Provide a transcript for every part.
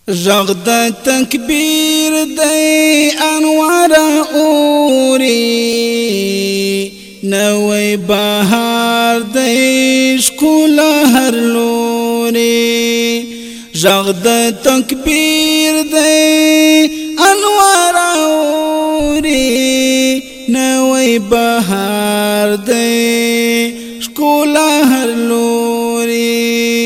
غږ د تکبیر دی انوار اوري نوې بهار دی ښکلا هر لوري غږ د تکبیر دی انوار اوري نوې بهار دی ښکلا هر لوري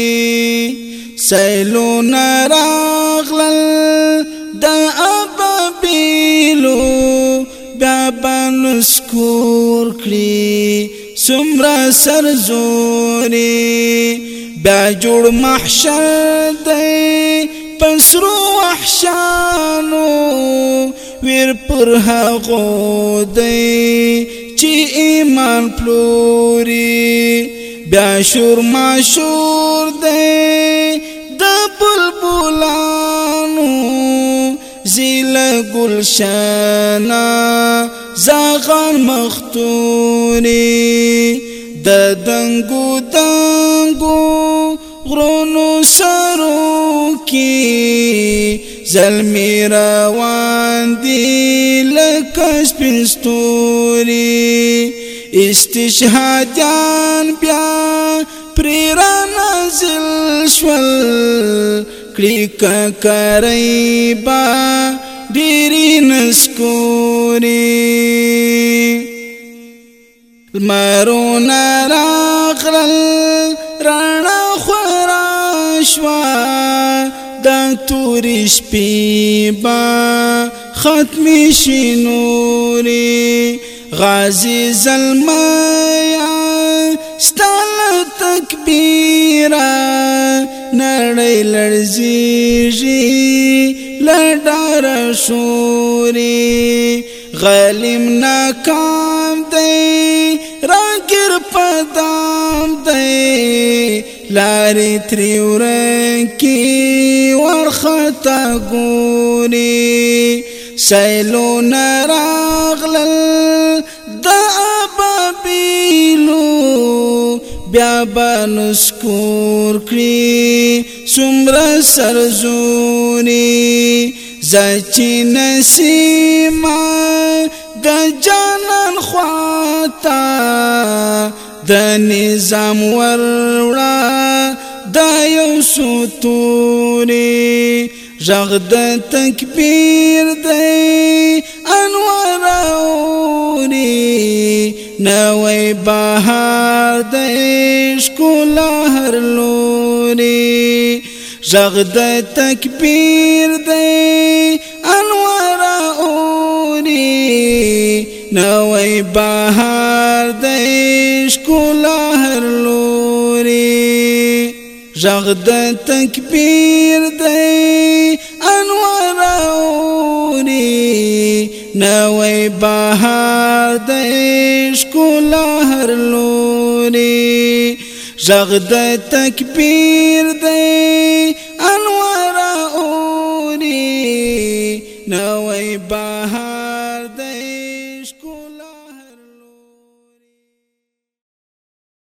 سیلونه راغلل د ابابیلو بیا به نسکور کړي څومره سرزوري بیا جوړ محشر دی په سرو وحشانو ویر پر هغو دی چې ایمان پلوري بیا شور ماشور دی د بلبلانو زیل گلشنا زاغان مختونی د دنگو دنگو غرونو سرو کی زلمی روان دی لکه سپین ستوری استشهادیان بیا پری را نازل شول کړي ککرای با ډېری نسکوري لمرونه راغلل رڼا خورا شوه د تورې شپې به ختمې شي نورې غازي زلمیه ستا له تکبیره نړۍ لړزیږي له ډاره شوري غلیم ناکام دی راګر په دام دی لارې ترې ورکې ورخطا ګوري سیلونه راغلل د ابابیلو بیا به نسکور کړي څومره سرزوري زه چې نسیمه د جانان خواته د نظام وروړه دا یو ستوري غږ د تکبیر دی انوار اوري نوې بهار دی ښکلا هر لوري غږ د تکبیر دی انوار اوري نوې بهار دی ښکلا هر لوري غږ د تکبیر دی انوار اوري نوې بهار دی ښکلا هر لوري غږ د تکبیر